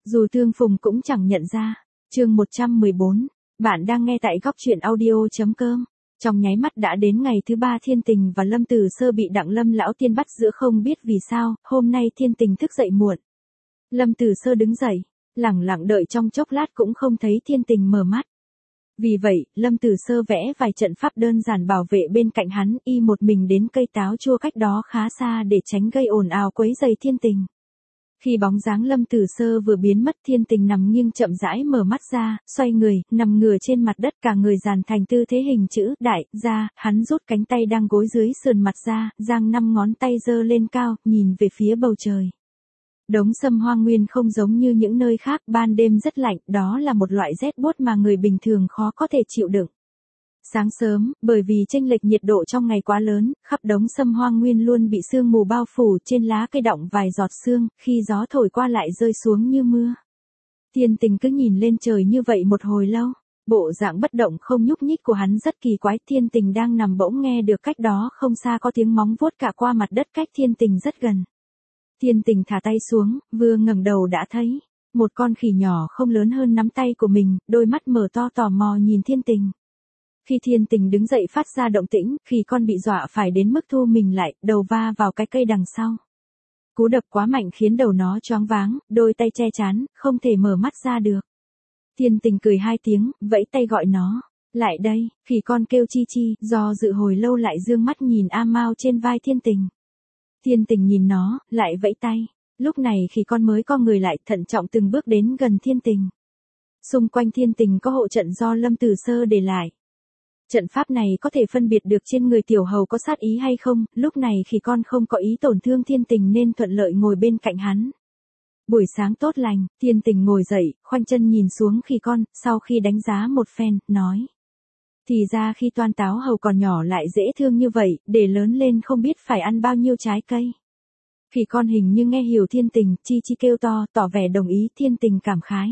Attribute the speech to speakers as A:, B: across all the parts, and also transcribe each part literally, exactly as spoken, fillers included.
A: Dù tương phùng cũng chẳng nhận ra. Chương một trăm mười bốn. Bạn đang nghe tại góc truyện audio chấm com. Trong nháy mắt đã đến ngày thứ ba Thiên Tình và Lâm Tử Sơ bị Đặng Lâm lão tiên bắt giữ, không biết vì sao, hôm nay Thiên Tình thức dậy muộn. Lâm Tử Sơ đứng dậy, lẳng lặng đợi trong chốc lát cũng không thấy Thiên Tình mở mắt. Vì vậy, Lâm Tử Sơ vẽ vài trận pháp đơn giản bảo vệ bên cạnh hắn, y một mình đến cây táo chua cách đó khá xa để tránh gây ồn ào quấy rầy Thiên Tình. Khi bóng dáng Lâm Tử Sơ vừa biến mất, Thiên Tình nằm nghiêng chậm rãi mở mắt ra, xoay người, nằm ngửa trên mặt đất, cả người dàn thành tư thế hình chữ đại ra, hắn rút cánh tay đang gối dưới sườn mặt ra, giang năm ngón tay giơ lên cao, nhìn về phía bầu trời. Đống sâm hoang nguyên không giống như những nơi khác, ban đêm rất lạnh, đó là một loại rét buốt mà người bình thường khó có thể chịu đựng. Sáng sớm, bởi vì chênh lệch nhiệt độ trong ngày quá lớn, khắp đống sâm hoang nguyên luôn bị sương mù bao phủ, trên lá cây đọng vài giọt sương, khi gió thổi qua lại rơi xuống như mưa. Thiên Tình cứ nhìn lên trời như vậy một hồi lâu, bộ dạng bất động không nhúc nhích của hắn rất kỳ quái. Thiên Tình đang nằm bỗng nghe được cách đó không xa có tiếng móng vuốt cạ qua mặt đất cách Thiên Tình rất gần. Thiên Tình thả tay xuống, vừa ngẩng đầu đã thấy một con khỉ nhỏ không lớn hơn nắm tay của mình, đôi mắt mở to tò mò nhìn Thiên Tình. Khi Thiên Tình đứng dậy phát ra động tĩnh, khỉ con bị dọa phải đến mức thu mình lại, đầu va vào cái cây đằng sau. Cú đập quá mạnh khiến đầu nó choáng váng, đôi tay che chắn, không thể mở mắt ra được. Thiên Tình cười hai tiếng, vẫy tay gọi nó. Lại đây, khỉ con kêu chi chi, do dự hồi lâu lại dương mắt nhìn A Mao trên vai Thiên Tình. Thiên Tình nhìn nó, lại vẫy tay. Lúc này khỉ con mới co người lại, thận trọng từng bước đến gần Thiên Tình. Xung quanh Thiên Tình có hộ trận do Lâm Tử Sơ để lại. Trận pháp này có thể phân biệt được trên người tiểu hầu có sát ý hay không, lúc này khỉ con không có ý tổn thương Thiên Tình nên thuận lợi ngồi bên cạnh hắn. Buổi sáng tốt lành, Thiên Tình ngồi dậy, khoanh chân nhìn xuống khỉ con, sau khi đánh giá một phen, nói. Thì ra khi toan táo hầu còn nhỏ lại dễ thương như vậy, để lớn lên không biết phải ăn bao nhiêu trái cây. Khỉ con hình như nghe hiểu Thiên Tình, chi chi kêu to, tỏ vẻ đồng ý. Thiên Tình cảm khái.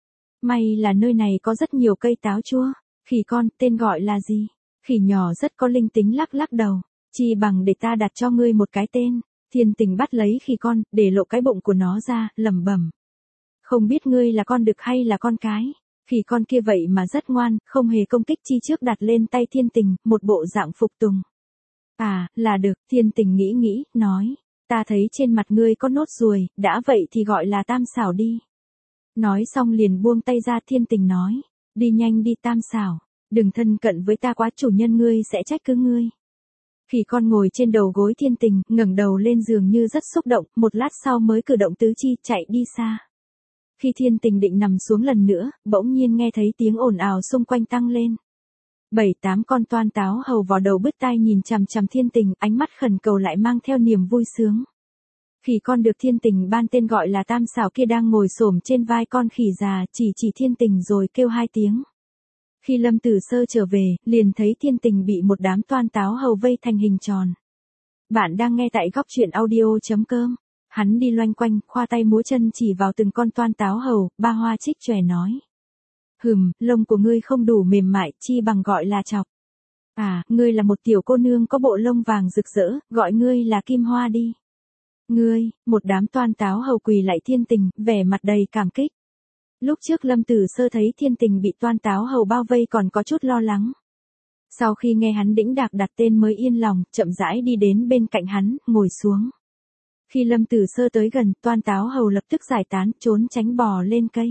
A: May là nơi này có rất nhiều cây táo chua. Khỉ con, tên gọi là gì? Khỉ nhỏ rất có linh tính lắc lắc đầu. Chi bằng để ta đặt cho ngươi một cái tên. Thiên Tình bắt lấy khỉ con, để lộ cái bụng của nó ra, lẩm bẩm. Không biết ngươi là con đực hay là con cái? Khỉ con kia vậy mà rất ngoan, không hề công kích, chi trước đặt lên tay Thiên Tình, một bộ dạng phục tùng. À, là đực, Thiên Tình nghĩ nghĩ, nói. Ta thấy trên mặt ngươi có nốt ruồi, đã vậy thì gọi là tam xảo đi. Nói xong liền buông tay ra. Thiên Tình nói. Đi nhanh đi tam xảo, đừng thân cận với ta quá, chủ nhân ngươi sẽ trách cứ ngươi. Khỉ con ngồi trên đầu gối Thiên Tình, ngẩng đầu lên giường như rất xúc động, một lát sau mới cử động tứ chi, chạy đi xa. Khi Thiên Tình định nằm xuống lần nữa, bỗng nhiên nghe thấy tiếng ồn ào xung quanh tăng lên. Bảy tám con toan táo hầu vò đầu bứt tai nhìn chằm chằm Thiên Tình, ánh mắt khẩn cầu lại mang theo niềm vui sướng. Khỉ con được Thiên Tình ban tên gọi là tam xảo kia đang ngồi xổm trên vai con khỉ già, chỉ chỉ Thiên Tình rồi kêu hai tiếng. Khi Lâm Tử Sơ trở về, liền thấy Thiên Tình bị một đám toan táo hầu vây thành hình tròn. Bạn đang nghe tại góc truyện audio chấm com. Hắn đi loanh quanh, khoa tay múa chân chỉ vào từng con toan táo hầu, ba hoa trích chòe nói. Hừm, lông của ngươi không đủ mềm mại, chi bằng gọi là chọc. À, ngươi là một tiểu cô nương có bộ lông vàng rực rỡ, gọi ngươi là Kim Hoa đi. Ngươi, một đám toan táo hầu quỳ lại Thiên Tình, vẻ mặt đầy cảm kích. Lúc trước Lâm Tử Sơ thấy Thiên Tình bị toan táo hầu bao vây còn có chút lo lắng. Sau khi nghe hắn đĩnh đạc đặt tên mới yên lòng, chậm rãi đi đến bên cạnh hắn, ngồi xuống. Khi Lâm Tử Sơ tới gần, toan táo hầu lập tức giải tán, trốn tránh bò lên cây.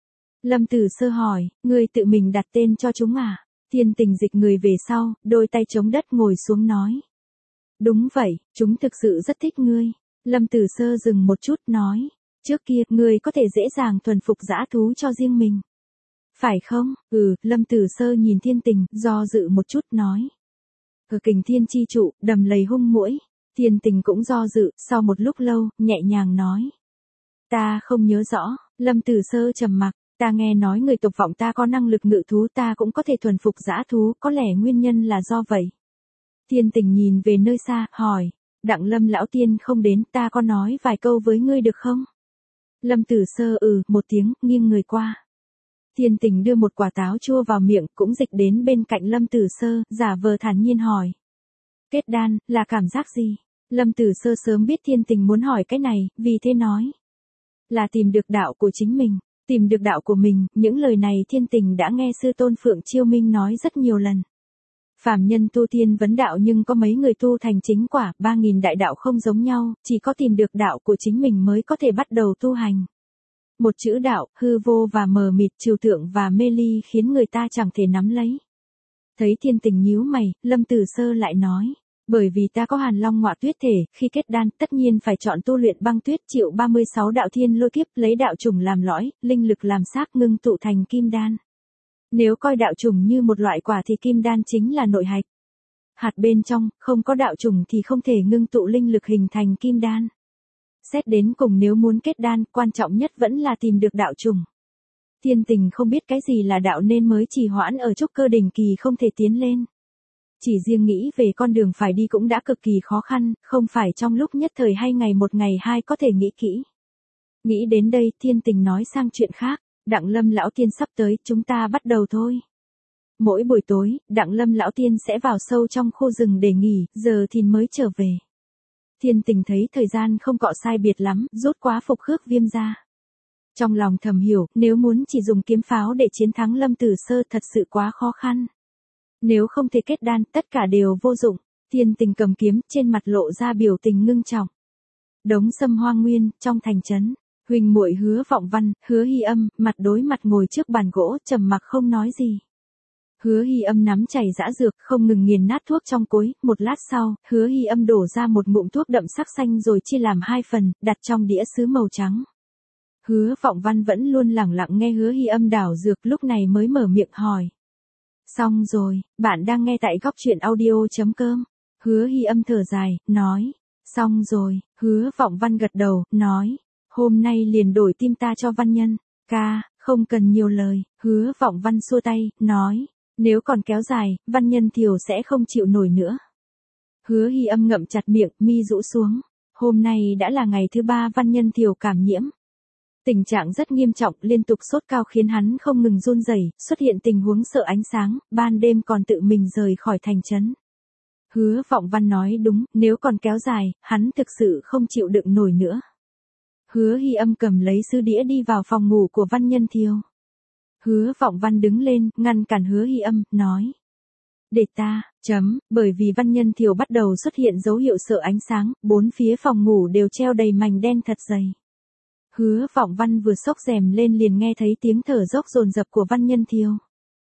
A: Lâm Tử Sơ hỏi, ngươi tự mình đặt tên cho chúng à? Thiên Tình dịch người về sau, đôi tay chống đất ngồi xuống nói. Đúng vậy, chúng thực sự rất thích ngươi. Lâm Tử Sơ dừng một chút nói. Trước kia, ngươi có thể dễ dàng thuần phục dã thú cho riêng mình. Phải không? Ừ, Lâm Tử Sơ nhìn Thiên Tình, do dự một chút nói. Ở Kình Thiên chi trụ, đầm lầy hung muỗi. Thiên Tình cũng do dự, sau một lúc lâu, nhẹ nhàng nói. Ta không nhớ rõ. Lâm Tử Sơ trầm mặc. Ta nghe nói người tộc vọng ta có năng lực ngự thú, ta cũng có thể thuần phục dã thú, có lẽ nguyên nhân là do vậy. Thiên Tình nhìn về nơi xa, hỏi. Đặng Lâm lão tiên không đến, ta có nói vài câu với ngươi được không? Lâm Tử Sơ ừ, một tiếng, nghiêng người qua. Thiên Tình đưa một quả táo chua vào miệng, cũng dịch đến bên cạnh Lâm Tử Sơ, giả vờ thản nhiên hỏi. Kết đan, là cảm giác gì? Lâm Tử Sơ sớm biết Thiên Tình muốn hỏi cái này, vì thế nói. là tìm được đạo của chính mình, tìm được đạo của mình, những lời này Thiên Tình đã nghe sư tôn Phượng Chiêu Minh nói rất nhiều lần. Phàm nhân tu tiên vấn đạo nhưng có mấy người tu thành chính quả, ba nghìn đại đạo không giống nhau, chỉ có tìm được đạo của chính mình mới có thể bắt đầu tu hành. Một chữ đạo, hư vô và mờ mịt, trừu tượng và mê ly khiến người ta chẳng thể nắm lấy. Thấy Thiên Tình nhíu mày, Lâm Tử Sơ lại nói, bởi vì ta có Hàn Long Ngọa Tuyết thể, khi kết đan tất nhiên phải chọn tu luyện băng tuyết chịu ba mươi sáu đạo thiên lôi kiếp, lấy đạo chủng làm lõi, linh lực làm xác ngưng tụ thành kim đan. Nếu coi đạo chủng như một loại quả thì kim đan chính là nội hạch. Hạt bên trong, không có đạo chủng thì không thể ngưng tụ linh lực hình thành kim đan. Xét đến cùng nếu muốn kết đan, quan trọng nhất vẫn là tìm được đạo chủng. Thiên Tình không biết cái gì là đạo nên mới trì hoãn ở trúc cơ đỉnh kỳ không thể tiến lên. Chỉ riêng nghĩ về con đường phải đi cũng đã cực kỳ khó khăn, không phải trong lúc nhất thời hay ngày một ngày hai có thể nghĩ kỹ. Nghĩ đến đây, Thiên Tình nói sang chuyện khác, Đặng Lâm lão tiên sắp tới, chúng ta bắt đầu thôi. Mỗi buổi tối, Đặng Lâm lão tiên sẽ vào sâu trong khu rừng để nghỉ, giờ thì mới trở về. Thiên Tình thấy thời gian không cọ sai biệt lắm, rút quá phục khước viêm ra. Trong lòng thầm hiểu, nếu muốn chỉ dùng kiếm pháo để chiến thắng Lâm Tử Sơ thật sự quá khó khăn. Nếu không thể kết đan, tất cả đều vô dụng. Thiên Tình cầm kiếm, trên mặt lộ ra biểu tình ngưng trọng. Đống Sâm Hoang Nguyên, trong thành trấn, huynh muội Hứa Vọng Văn, Hứa Hy Âm, mặt đối mặt ngồi trước bàn gỗ, trầm mặc không nói gì. Hứa Hy Âm nắm chảy dã dược, không ngừng nghiền nát thuốc trong cối, một lát sau, Hứa Hy Âm đổ ra một ngụm thuốc đậm sắc xanh rồi chia làm hai phần, đặt trong đĩa sứ màu trắng. Hứa Vọng Văn vẫn luôn lẳng lặng nghe Hứa Hy Âm đảo dược, lúc này mới mở miệng hỏi. Xong rồi, bạn đang nghe tại góc truyện audio chấm com. Hứa Hy Âm thở dài, nói. Xong rồi, Hứa Vọng Văn gật đầu, nói. Hôm nay liền đổi tim ta cho Văn Nhân. Ca, không cần nhiều lời. Hứa Vọng Văn xua tay, nói. Nếu còn kéo dài, Văn Nhân Thiều sẽ không chịu nổi nữa. Hứa Hy Âm ngậm chặt miệng, mi rũ xuống. Hôm nay đã là ngày thứ ba Văn Nhân Thiều cảm nhiễm. Tình trạng rất nghiêm trọng, liên tục sốt cao khiến hắn không ngừng run rẩy, xuất hiện tình huống sợ ánh sáng, ban đêm còn tự mình rời khỏi thành trấn. Hứa Vọng Văn nói đúng, nếu còn kéo dài, hắn thực sự không chịu đựng nổi nữa. Hứa Hy Âm cầm lấy sứ đĩa đi vào phòng ngủ của Văn Nhân Thiều. Hứa Vọng Văn đứng lên, ngăn cản Hứa Hy Âm, nói. Để ta, chấm, bởi vì Văn Nhân Thiều bắt đầu xuất hiện dấu hiệu sợ ánh sáng, bốn phía phòng ngủ đều treo đầy mảnh đen thật dày. Hứa Vọng Văn vừa xốc rèm lên liền nghe thấy tiếng thở dốc dồn dập của Văn Nhân Thiều.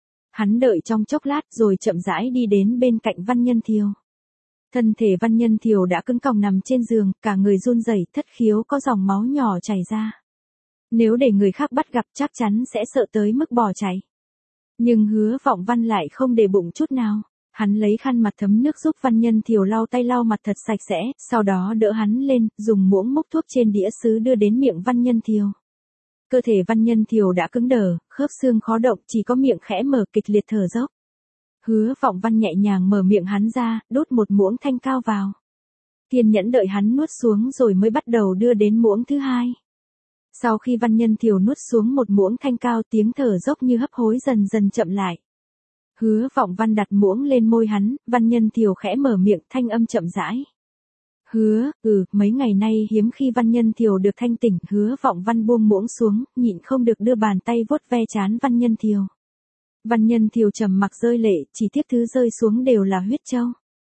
A: Hắn đợi trong chốc lát rồi chậm rãi đi đến bên cạnh Văn Nhân Thiều. Thân thể Văn Nhân Thiều đã cứng còng nằm trên giường, cả người run rẩy, thất khiếu có dòng máu nhỏ chảy ra. Nếu để người khác bắt gặp chắc chắn sẽ sợ tới mức bỏ chạy. Nhưng Hứa Vọng Văn lại không để bụng chút nào. Hắn lấy khăn mặt thấm nước giúp Văn Nhân Thiều lau tay lau mặt thật sạch sẽ, sau đó đỡ hắn lên, dùng muỗng múc thuốc trên đĩa sứ đưa đến miệng Văn Nhân Thiều. Cơ thể Văn Nhân Thiều đã cứng đờ, khớp xương khó động, chỉ có miệng khẽ mở kịch liệt thở dốc. Hứa Vọng Văn nhẹ nhàng mở miệng hắn ra, đút một muỗng thanh cao vào. Kiên nhẫn đợi hắn nuốt xuống rồi mới bắt đầu đưa đến muỗng thứ hai. Sau khi Văn Nhân Thiều nuốt xuống một muỗng thanh cao, tiếng thở dốc như hấp hối dần dần chậm lại. Hứa Vọng Văn đặt muỗng lên môi hắn, Văn Nhân Thiều khẽ mở miệng, thanh âm chậm rãi. Hứa, ừ, mấy ngày nay hiếm khi Văn Nhân Thiều được thanh tỉnh, Hứa Vọng Văn buông muỗng xuống, nhịn không được đưa bàn tay vuốt ve trán Văn Nhân Thiều. Văn Nhân Thiều trầm mặc rơi lệ, chỉ tiếc thứ rơi xuống đều là huyết châu.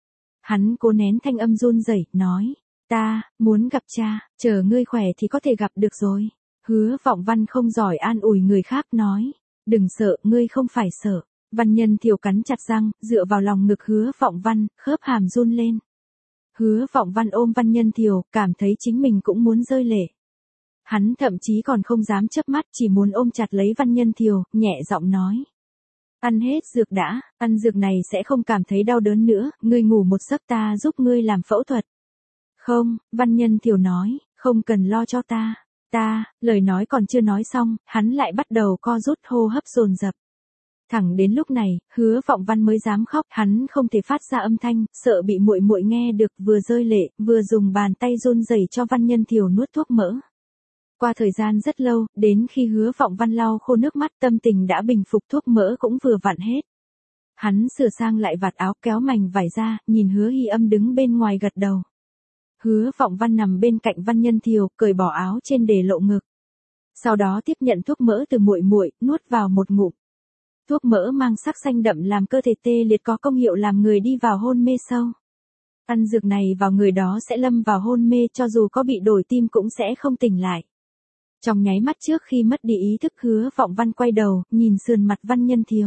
A: Hắn cố nén thanh âm run rẩy, nói, ta, muốn gặp cha, chờ ngươi khỏe thì có thể gặp được rồi. Hứa Vọng Văn không giỏi an ủi người khác, nói, đừng sợ, ngươi không phải sợ. Văn Nhân Thiều cắn chặt răng, dựa vào lòng ngực Hứa Vọng Văn, khớp hàm run lên. Hứa Vọng Văn ôm Văn Nhân Thiều, cảm thấy chính mình cũng muốn rơi lệ. Hắn thậm chí còn không dám chớp mắt, chỉ muốn ôm chặt lấy Văn Nhân Thiều, nhẹ giọng nói. Ăn hết dược đã, ăn dược này sẽ không cảm thấy đau đớn nữa, ngươi ngủ một giấc ta giúp ngươi làm phẫu thuật. Không, Văn Nhân Thiều nói, không cần lo cho ta, ta, lời nói còn chưa nói xong, hắn lại bắt đầu co rút hô hấp dồn dập. Thẳng đến lúc này, Hứa Vọng Văn mới dám khóc, hắn không thể phát ra âm thanh, sợ bị muội muội nghe được, vừa rơi lệ, vừa dùng bàn tay run rẩy cho Văn Nhân Thiều nuốt thuốc mỡ. Qua thời gian rất lâu, đến khi Hứa Vọng Văn lau khô nước mắt, tâm tình đã bình phục, thuốc mỡ cũng vừa vặn hết. Hắn sửa sang lại vạt áo, kéo mảnh vải ra, nhìn Hứa Hy Âm đứng bên ngoài gật đầu. Hứa Vọng Văn nằm bên cạnh Văn Nhân Thiều, cởi bỏ áo trên để lộ ngực. Sau đó tiếp nhận thuốc mỡ từ muội muội, nuốt vào một ngụm. Thuốc mỡ mang sắc xanh đậm làm cơ thể tê liệt có công hiệu làm người đi vào hôn mê sâu. Ăn dược này vào người đó sẽ lâm vào hôn mê cho dù có bị đổi tim cũng sẽ không tỉnh lại. Trong nháy mắt trước khi mất đi ý thức Hứa Vọng Văn quay đầu, nhìn sườn mặt Văn Nhân Thiều.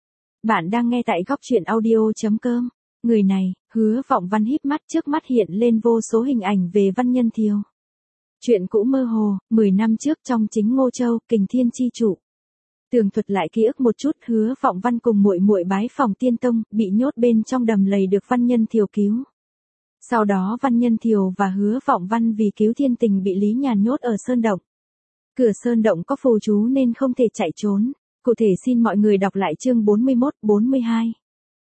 A: Bạn đang nghe tại góc truyện audio.com. Người này, Hứa Vọng Văn híp mắt trước mắt hiện lên vô số hình ảnh về Văn Nhân Thiều. Chuyện cũ mơ hồ, mười năm trước trong chính Ngô Châu, Kình Thiên chi chủ. Tường thuật lại ký ức một chút, Hứa Vọng Văn cùng muội muội bái phòng Tiên Tông, bị nhốt bên trong đầm lầy được Văn Nhân Thiều cứu. Sau đó Văn Nhân Thiều và Hứa Vọng Văn vì cứu thiên tình bị Lý Nhàn nhốt ở sơn động. Cửa sơn động có phù chú nên không thể chạy trốn. Cụ thể xin mọi người đọc lại chương bốn mươi mốt, bốn mươi hai.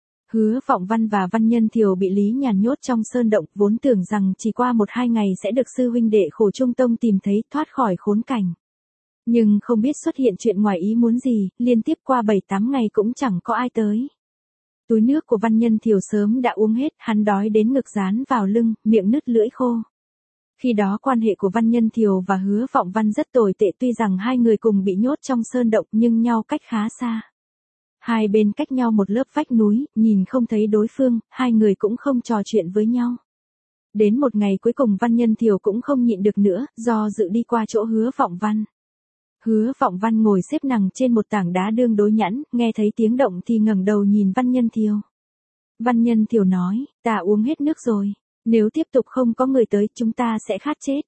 A: Hứa Vọng Văn và Văn Nhân Thiều bị Lý Nhàn nhốt trong sơn động, vốn tưởng rằng chỉ qua một hai ngày sẽ được sư huynh đệ Khổ Trung Tông tìm thấy thoát khỏi khốn cảnh. Nhưng không biết xuất hiện chuyện ngoài ý muốn gì, liên tiếp qua bảy tám ngày cũng chẳng có ai tới. Túi nước của Văn Nhân Thiều sớm đã uống hết, hắn đói đến ngực dán vào lưng, miệng nứt lưỡi khô. Khi đó quan hệ của Văn Nhân Thiều và Hứa Vọng Văn rất tồi tệ, tuy rằng hai người cùng bị nhốt trong sơn động nhưng nhau cách khá xa. Hai bên cách nhau một lớp vách núi, nhìn không thấy đối phương, hai người cũng không trò chuyện với nhau. Đến một ngày cuối cùng Văn Nhân Thiều cũng không nhịn được nữa, do dự đi qua chỗ Hứa Vọng Văn. Hứa Vọng Văn ngồi xếp nằng trên một tảng đá đương đối nhẵn, nghe thấy tiếng động thì ngẩng đầu nhìn Văn Nhân Thiều. Văn Nhân Thiều nói, ta uống hết nước rồi, nếu tiếp tục không có người tới chúng ta sẽ khát chết.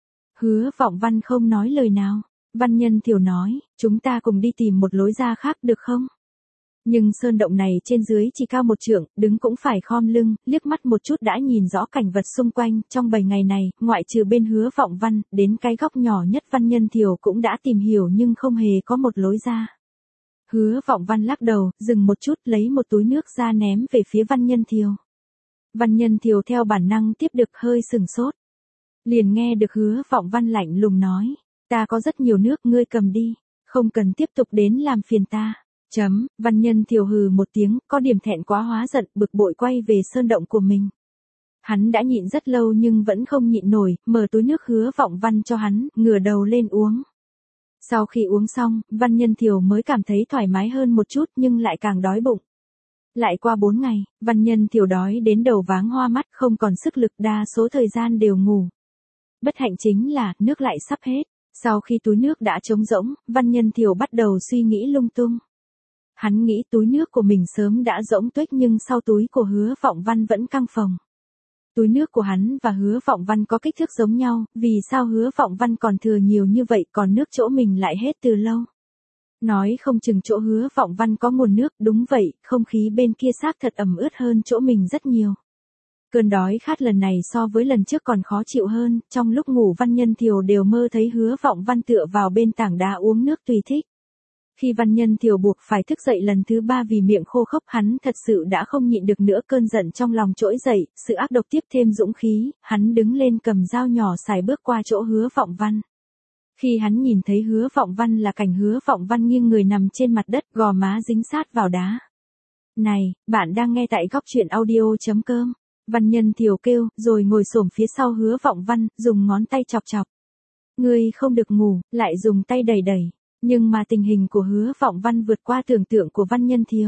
A: Hứa Vọng Văn không nói lời nào. Văn Nhân Thiều nói, chúng ta cùng đi tìm một lối ra khác được không? Nhưng sơn động này trên dưới chỉ cao một trượng, đứng cũng phải khom lưng, liếc mắt một chút đã nhìn rõ cảnh vật xung quanh. Trong bảy ngày này, ngoại trừ bên Hứa Vọng Văn, đến cái góc nhỏ nhất Văn Nhân Thiều cũng đã tìm hiểu nhưng không hề có một lối ra. Hứa Vọng Văn lắc đầu, dừng một chút, lấy một túi nước ra ném về phía Văn Nhân Thiều. Văn Nhân Thiều theo bản năng tiếp được, hơi sừng sốt. Liền nghe được Hứa Vọng Văn lạnh lùng nói, ta có rất nhiều nước, ngươi cầm đi, không cần tiếp tục đến làm phiền ta. Chấm, Văn Nhân Thiều hừ một tiếng, có điểm thẹn quá hóa giận, bực bội quay về sơn động của mình. Hắn đã nhịn rất lâu nhưng vẫn không nhịn nổi, mở túi nước Hứa Vọng Văn cho hắn, ngửa đầu lên uống. Sau khi uống xong, Văn Nhân Thiều mới cảm thấy thoải mái hơn một chút nhưng lại càng đói bụng. Lại qua bốn ngày, Văn Nhân Thiều đói đến đầu váng hoa mắt, không còn sức lực, đa số thời gian đều ngủ. Bất hạnh chính là, nước lại sắp hết. Sau khi túi nước đã trống rỗng, Văn Nhân Thiều bắt đầu suy nghĩ lung tung. Hắn nghĩ túi nước của mình sớm đã rỗng tuếch nhưng sau túi của Hứa Vọng Văn vẫn căng phồng. Túi nước của hắn và Hứa Vọng Văn có kích thước giống nhau, vì sao Hứa Vọng Văn còn thừa nhiều như vậy còn nước chỗ mình lại hết từ lâu. Nói không chừng chỗ Hứa Vọng Văn có nguồn nước, đúng vậy, không khí bên kia xác thật ẩm ướt hơn chỗ mình rất nhiều. Cơn đói khát lần này so với lần trước còn khó chịu hơn, trong lúc ngủ Văn Nhân Thiều đều mơ thấy Hứa Vọng Văn tựa vào bên tảng đá uống nước tùy thích. Khi Văn Nhân Thiều buộc phải thức dậy lần thứ ba vì miệng khô khốc, hắn thật sự đã không nhịn được nữa, cơn giận trong lòng trỗi dậy, sự ác độc tiếp thêm dũng khí, hắn đứng lên cầm dao nhỏ xài bước qua chỗ Hứa Vọng Văn. Khi hắn nhìn thấy Hứa Vọng Văn là cảnh Hứa Vọng Văn nghiêng người nằm trên mặt đất, gò má dính sát vào đá. Này, bạn đang nghe tại góc truyện audio.com. Văn Nhân Thiều kêu, rồi ngồi xổm phía sau Hứa Vọng Văn, dùng ngón tay chọc chọc. Ngươi không được ngủ, lại dùng tay đẩy đẩy. Nhưng mà tình hình của Hứa Vọng Văn vượt qua tưởng tượng của Văn Nhân Thiều.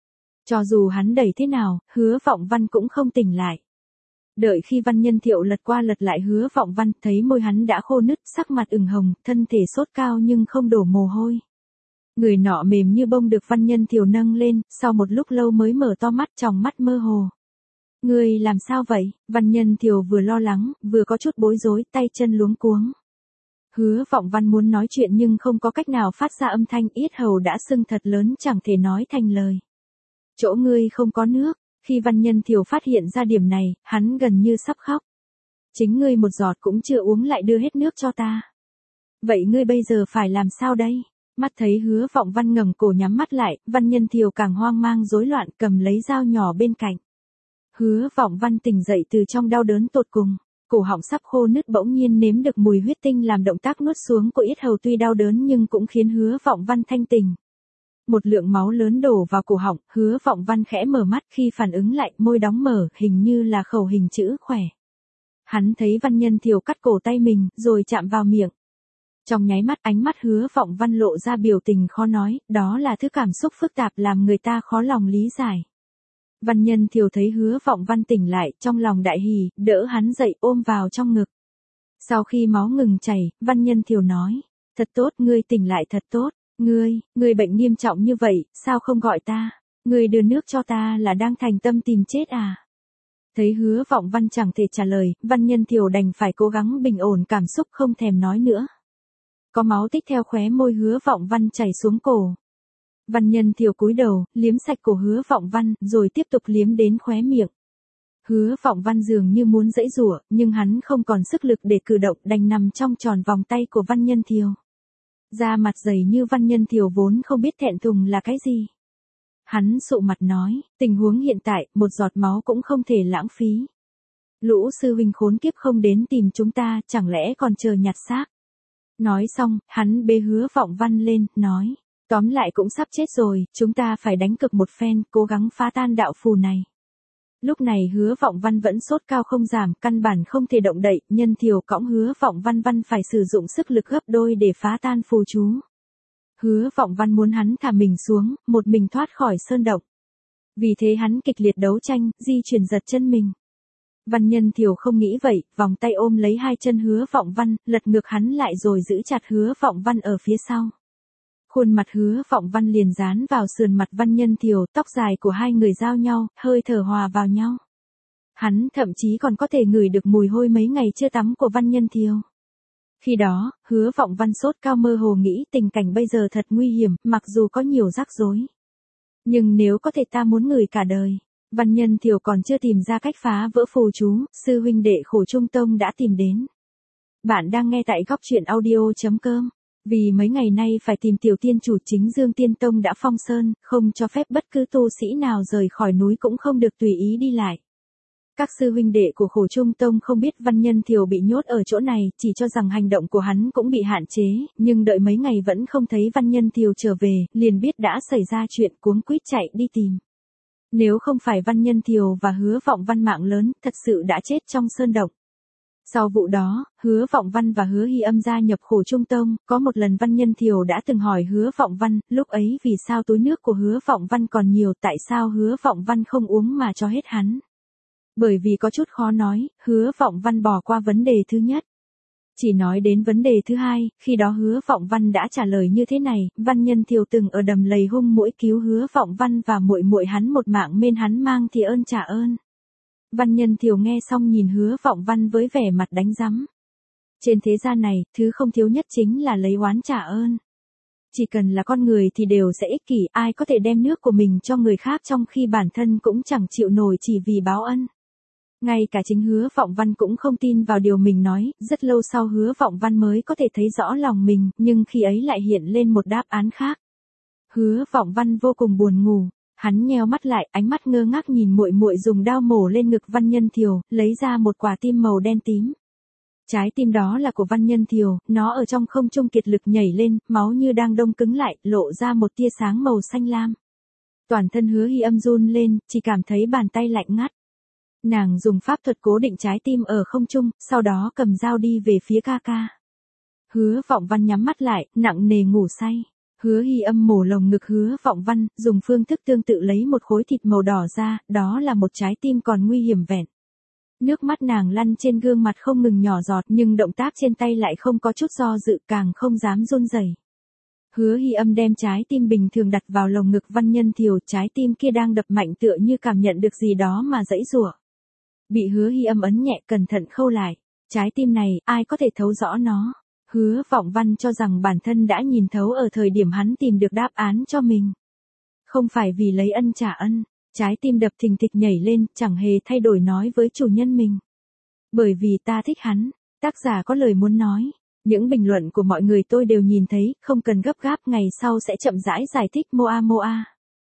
A: Cho dù hắn đẩy thế nào, Hứa Vọng Văn cũng không tỉnh lại. Đợi khi Văn Nhân Thiệu lật qua lật lại Hứa Vọng Văn, thấy môi hắn đã khô nứt, sắc mặt ửng hồng, thân thể sốt cao nhưng không đổ mồ hôi. Người nọ mềm như bông được Văn Nhân Thiệu nâng lên, sau một lúc lâu mới mở to mắt, tròng mắt mơ hồ. Ngươi làm sao vậy? Văn Nhân Thiệu vừa lo lắng, vừa có chút bối rối, tay chân luống cuống. Hứa Vọng Văn muốn nói chuyện nhưng không có cách nào phát ra âm thanh, yết hầu đã sưng thật lớn chẳng thể nói thành lời. Chỗ ngươi không có nước. Khi Văn Nhân Thiều phát hiện ra điểm này, hắn gần như sắp khóc. Chính ngươi một giọt cũng chưa uống lại đưa hết nước cho ta. Vậy ngươi bây giờ phải làm sao đây? Mắt thấy Hứa Vọng Văn ngẩng cổ nhắm mắt lại, Văn Nhân Thiều càng hoang mang rối loạn, cầm lấy dao nhỏ bên cạnh. Hứa Vọng Văn tỉnh dậy từ trong đau đớn tột cùng. Cổ họng sắp khô nứt bỗng nhiên nếm được mùi huyết tinh làm động tác nuốt xuống của yết hầu tuy đau đớn nhưng cũng khiến Hứa Vọng Văn thanh tỉnh. Một lượng máu lớn đổ vào cổ họng, Hứa Vọng Văn khẽ mở mắt, khi phản ứng lại, môi đóng mở, hình như là khẩu hình chữ khỏe. Hắn thấy Văn Nhân Thiều cắt cổ tay mình, rồi chạm vào miệng. Trong nháy mắt ánh mắt Hứa Vọng Văn lộ ra biểu tình khó nói, đó là thứ cảm xúc phức tạp làm người ta khó lòng lý giải. Văn Nhân Thiều thấy Hứa Vọng Văn tỉnh lại, trong lòng đại hỉ, đỡ hắn dậy ôm vào trong ngực. Sau khi máu ngừng chảy, Văn Nhân Thiều nói, thật tốt, ngươi tỉnh lại thật tốt, ngươi, ngươi bệnh nghiêm trọng như vậy, sao không gọi ta, ngươi đưa nước cho ta là đang thành tâm tìm chết à? Thấy Hứa Vọng Văn chẳng thể trả lời, Văn Nhân Thiều đành phải cố gắng bình ổn cảm xúc không thèm nói nữa. Có máu tích theo khóe môi Hứa Vọng Văn chảy xuống cổ. Văn Nhân Thiều cúi đầu, liếm sạch cổ Hứa Vọng Văn, rồi tiếp tục liếm đến khóe miệng. Hứa Vọng Văn dường như muốn giãy giụa, nhưng hắn không còn sức lực để cử động, đành nằm trong tròn vòng tay của Văn Nhân Thiều. Da mặt dày như Văn Nhân Thiều vốn không biết thẹn thùng là cái gì. Hắn sụ mặt nói, tình huống hiện tại, một giọt máu cũng không thể lãng phí. Lũ sư huynh khốn kiếp không đến tìm chúng ta, chẳng lẽ còn chờ nhặt xác. Nói xong, hắn bế Hứa Vọng Văn lên, nói, tóm lại cũng sắp chết rồi, chúng ta phải đánh cực một phen, cố gắng phá tan đạo phù này. Lúc này Hứa Vọng Văn vẫn sốt cao không giảm, căn bản không thể động đậy, Nhân Thiều cõng Hứa Vọng Văn Văn phải sử dụng sức lực gấp đôi để phá tan phù chú. Hứa Vọng Văn muốn hắn thả mình xuống, một mình thoát khỏi sơn động. Vì thế hắn kịch liệt đấu tranh, di chuyển giật chân mình. Văn Nhân Thiều không nghĩ vậy, vòng tay ôm lấy hai chân Hứa Vọng Văn, lật ngược hắn lại rồi giữ chặt Hứa Vọng Văn ở phía sau. Khuôn mặt Hứa Vọng Văn liền dán vào sườn mặt Văn Nhân Thiều, tóc dài của hai người giao nhau, hơi thở hòa vào nhau. Hắn thậm chí còn có thể ngửi được mùi hôi mấy ngày chưa tắm của Văn Nhân Thiều. Khi đó, Hứa Vọng Văn sốt cao mơ hồ nghĩ tình cảnh bây giờ thật nguy hiểm, mặc dù có nhiều rắc rối. Nhưng nếu có thể ta muốn ngửi cả đời. Văn Nhân Thiều còn chưa tìm ra cách phá vỡ phù chú, sư huynh đệ Khổ Trung Tông đã tìm đến. Bạn đang nghe tại góc truyện audio chấm com. Vì mấy ngày nay phải tìm tiểu tiên chủ chính Dương Tiên Tông đã phong sơn, không cho phép bất cứ tu sĩ nào rời khỏi núi cũng không được tùy ý đi lại. Các sư huynh đệ của Khổ Trung Tông không biết Văn Nhân Thiều bị nhốt ở chỗ này, chỉ cho rằng hành động của hắn cũng bị hạn chế, nhưng đợi mấy ngày vẫn không thấy Văn Nhân Thiều trở về, liền biết đã xảy ra chuyện, cuống quýt chạy đi tìm. Nếu không phải Văn Nhân Thiều và Hứa Vọng Văn mạng lớn, thật sự đã chết trong sơn động. Sau vụ đó, Hứa Vọng Văn và Hứa Hy Âm gia nhập Khổ Trung Tông, có một lần Văn Nhân Thiều đã từng hỏi Hứa Vọng Văn, lúc ấy vì sao túi nước của Hứa Vọng Văn còn nhiều, tại sao Hứa Vọng Văn không uống mà cho hết hắn. Bởi vì có chút khó nói, Hứa Vọng Văn bỏ qua vấn đề thứ nhất. Chỉ nói đến vấn đề thứ hai, khi đó Hứa Vọng Văn đã trả lời như thế này, Văn Nhân Thiều từng ở đầm lầy hung mũi cứu Hứa Vọng Văn và muội muội hắn một mạng nên hắn mang thì ơn trả ơn. Văn Nhân Thiều nghe xong nhìn Hứa Vọng Văn với vẻ mặt đánh rắm. Trên thế gian này, thứ không thiếu nhất chính là lấy oán trả ơn. Chỉ cần là con người thì đều sẽ ích kỷ, ai có thể đem nước của mình cho người khác trong khi bản thân cũng chẳng chịu nổi chỉ vì báo ân. Ngay cả chính Hứa Vọng Văn cũng không tin vào điều mình nói, rất lâu sau Hứa Vọng Văn mới có thể thấy rõ lòng mình, nhưng khi ấy lại hiện lên một đáp án khác. Hứa Vọng Văn vô cùng buồn ngủ, hắn nheo mắt lại, ánh mắt ngơ ngác nhìn muội muội dùng dao mổ lên ngực Văn Nhân Thiều, lấy ra một quả tim màu đen tím. Trái tim đó là của Văn Nhân Thiều, nó ở trong không trung kiệt lực nhảy lên, máu như đang đông cứng lại, lộ ra một tia sáng màu xanh lam. Toàn thân Hứa Hy Âm run lên, chỉ cảm thấy bàn tay lạnh ngắt. Nàng dùng pháp thuật cố định trái tim ở không trung, sau đó cầm dao đi về phía ca ca. Hứa Vọng Văn nhắm mắt lại, nặng nề ngủ say. Hứa Hy Âm mổ lồng ngực Hứa Vọng Văn, dùng phương thức tương tự lấy một khối thịt màu đỏ ra, đó là một trái tim còn nguy hiểm vẹn. Nước mắt nàng lăn trên gương mặt không ngừng nhỏ giọt, nhưng động tác trên tay lại không có chút do dự, càng không dám run rẩy. Hứa Hy Âm đem trái tim bình thường đặt vào lồng ngực Văn Nhân Thiều, trái tim kia đang đập mạnh tựa như cảm nhận được gì đó mà giãy giụa. Bị Hứa Hy Âm ấn nhẹ cẩn thận khâu lại, trái tim này, ai có thể thấu rõ nó. Hứa Vọng Văn cho rằng bản thân đã nhìn thấu ở thời điểm hắn tìm được đáp án cho mình. Không phải vì lấy ân trả ân, trái tim đập thình thịch nhảy lên, chẳng hề thay đổi nói với chủ nhân mình. Bởi vì ta thích hắn, tác giả có lời muốn nói. Những bình luận của mọi người tôi đều nhìn thấy, không cần gấp gáp, ngày sau sẽ chậm rãi giải thích moa moa.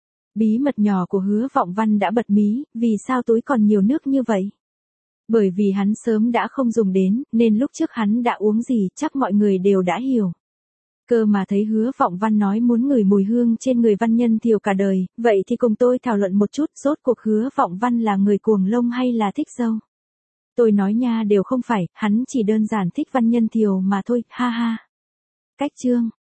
A: Bí mật nhỏ của Hứa Vọng Văn đã bật mí, vì sao túi còn nhiều nước như vậy? Bởi vì hắn sớm đã không dùng đến, nên lúc trước hắn đã uống gì chắc mọi người đều đã hiểu. Cơ mà thấy Hứa Vọng Văn nói muốn ngửi mùi hương trên người Văn Nhân Thiều cả đời, vậy thì cùng tôi thảo luận một chút, rốt cuộc Hứa Vọng Văn là người cuồng lông hay là thích dâu? Tôi nói nha đều không phải, hắn chỉ đơn giản thích Văn Nhân Thiều mà thôi, ha ha. Cách chương